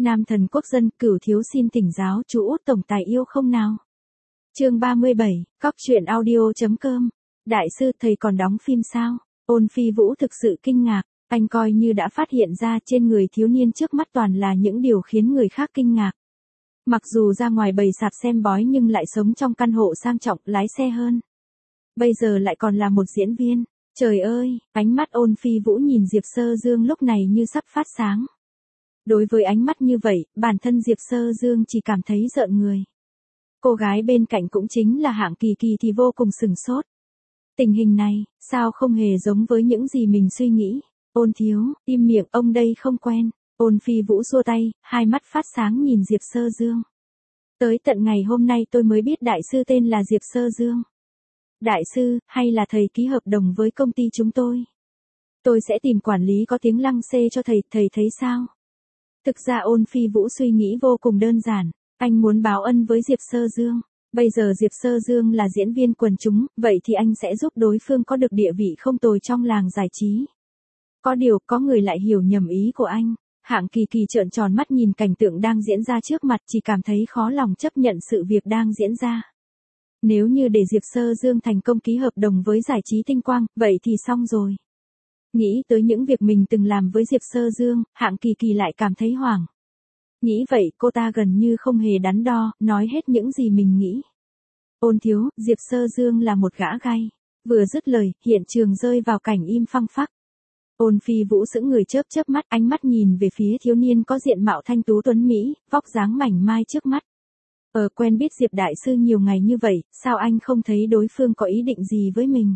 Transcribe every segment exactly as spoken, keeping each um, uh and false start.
Nam thần quốc dân, Cửu thiếu xin thỉnh giáo chú Út tổng tài yêu không nào. Chương ba mươi bảy, cóc truyện audio chấm com. Đại sư, thầy còn đóng phim sao? Ôn Phi Vũ thực sự kinh ngạc, anh coi như đã phát hiện ra trên người thiếu niên trước mắt toàn là những điều khiến người khác kinh ngạc. Mặc dù ra ngoài bầy sạp xem bói nhưng lại sống trong căn hộ sang trọng, lái xe hơn. Bây giờ lại còn là một diễn viên. Trời ơi, ánh mắt Ôn Phi Vũ nhìn Diệp Sơ Dương lúc này như sắp phát sáng. Đối với ánh mắt như vậy, bản thân Diệp Sơ Dương chỉ cảm thấy rợn người. Cô gái bên cạnh cũng chính là Hạng Kỳ Kỳ thì vô cùng sừng sốt. Tình hình này, sao không hề giống với những gì mình suy nghĩ. Ôn thiếu, im miệng, ông đây không quen. Ôn Phi Vũ xua tay, hai mắt phát sáng nhìn Diệp Sơ Dương. Tới tận ngày hôm nay tôi mới biết đại sư tên là Diệp Sơ Dương. Đại sư, hay là thầy ký hợp đồng với công ty chúng tôi? Tôi sẽ tìm quản lý có tiếng lăng xê cho thầy, thầy thấy sao? Thực ra Ôn Phi Vũ suy nghĩ vô cùng đơn giản, anh muốn báo ân với Diệp Sơ Dương. Bây giờ Diệp Sơ Dương là diễn viên quần chúng, vậy thì anh sẽ giúp đối phương có được địa vị không tồi trong làng giải trí. Có điều, có người lại hiểu nhầm ý của anh. Hạng Kỳ Kỳ trợn tròn mắt nhìn cảnh tượng đang diễn ra trước mặt, chỉ cảm thấy khó lòng chấp nhận sự việc đang diễn ra. Nếu như để Diệp Sơ Dương thành công ký hợp đồng với giải trí Tinh Quang, vậy thì xong rồi. Nghĩ tới những việc mình từng làm với Diệp Sơ Dương, Hạng Kỳ Kỳ lại cảm thấy hoảng. Nghĩ vậy, cô ta gần như không hề đắn đo, nói hết những gì mình nghĩ. Ôn thiếu, Diệp Sơ Dương là một gã gay. Vừa dứt lời, hiện trường rơi vào cảnh im phăng phắc. Ôn Phi Vũ sững người chớp chớp mắt, ánh mắt nhìn về phía thiếu niên có diện mạo thanh tú tuấn mỹ, vóc dáng mảnh mai trước mắt. Ờ, quen biết Diệp đại sư nhiều ngày như vậy, sao anh không thấy đối phương có ý định gì với mình?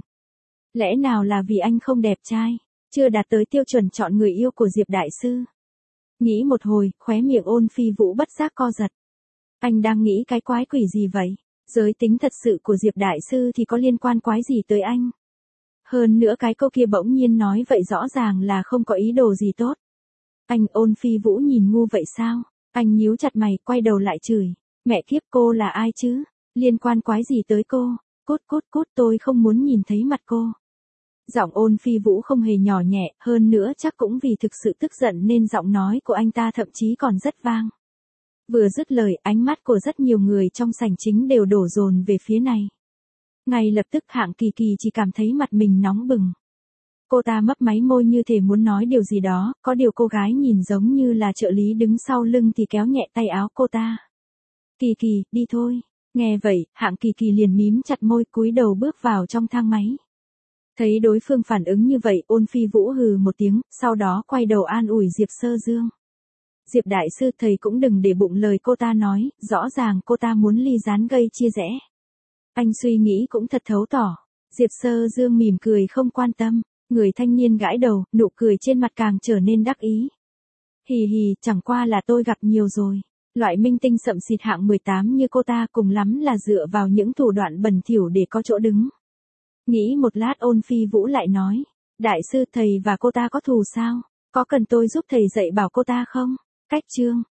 Lẽ nào là vì anh không đẹp trai, chưa đạt tới tiêu chuẩn chọn người yêu của Diệp đại sư? Nghĩ một hồi, khóe miệng Ôn Phi Vũ bất giác co giật. Anh đang nghĩ cái quái quỷ gì vậy? Giới tính thật sự của Diệp đại sư thì có liên quan quái gì tới anh? Hơn nữa cái câu kia bỗng nhiên nói vậy rõ ràng là không có ý đồ gì tốt. Anh, Ôn Phi Vũ nhìn ngu vậy sao? Anh nhíu chặt mày, quay đầu lại chửi. Mẹ kiếp, cô là ai chứ? Liên quan quái gì tới cô? Cút cút cút, tôi không muốn nhìn thấy mặt cô. Giọng Ôn Phi Vũ không hề nhỏ nhẹ, hơn nữa chắc cũng vì thực sự tức giận nên giọng nói của anh ta thậm chí còn rất vang. Vừa dứt lời, ánh mắt của rất nhiều người trong sảnh chính đều đổ dồn về phía này. Ngay lập tức Hạng Kỳ Kỳ chỉ cảm thấy mặt mình nóng bừng. Cô ta mấp máy môi như thể muốn nói điều gì đó, có điều cô gái nhìn giống như là trợ lý đứng sau lưng thì kéo nhẹ tay áo cô ta. Kỳ Kỳ, đi thôi. Nghe vậy, Hạng Kỳ Kỳ liền mím chặt môi cúi đầu bước vào trong thang máy. Thấy đối phương phản ứng như vậy, Ôn Phi Vũ hừ một tiếng, sau đó quay đầu an ủi Diệp Sơ Dương. Diệp đại sư, thầy cũng đừng để bụng lời cô ta nói, rõ ràng cô ta muốn ly gián gây chia rẽ. Anh suy nghĩ cũng thật thấu tỏ. Diệp Sơ Dương mỉm cười không quan tâm, người thanh niên gãi đầu, nụ cười trên mặt càng trở nên đắc ý. Hì hì, chẳng qua là tôi gặp nhiều rồi. Loại minh tinh sậm xịt hạng mười tám như cô ta cùng lắm là dựa vào những thủ đoạn bẩn thỉu để có chỗ đứng. Nghĩ một lát Ôn Phi Vũ lại nói, đại sư, thầy và cô ta có thù sao? Có cần tôi giúp thầy dạy bảo cô ta không? Cách chương.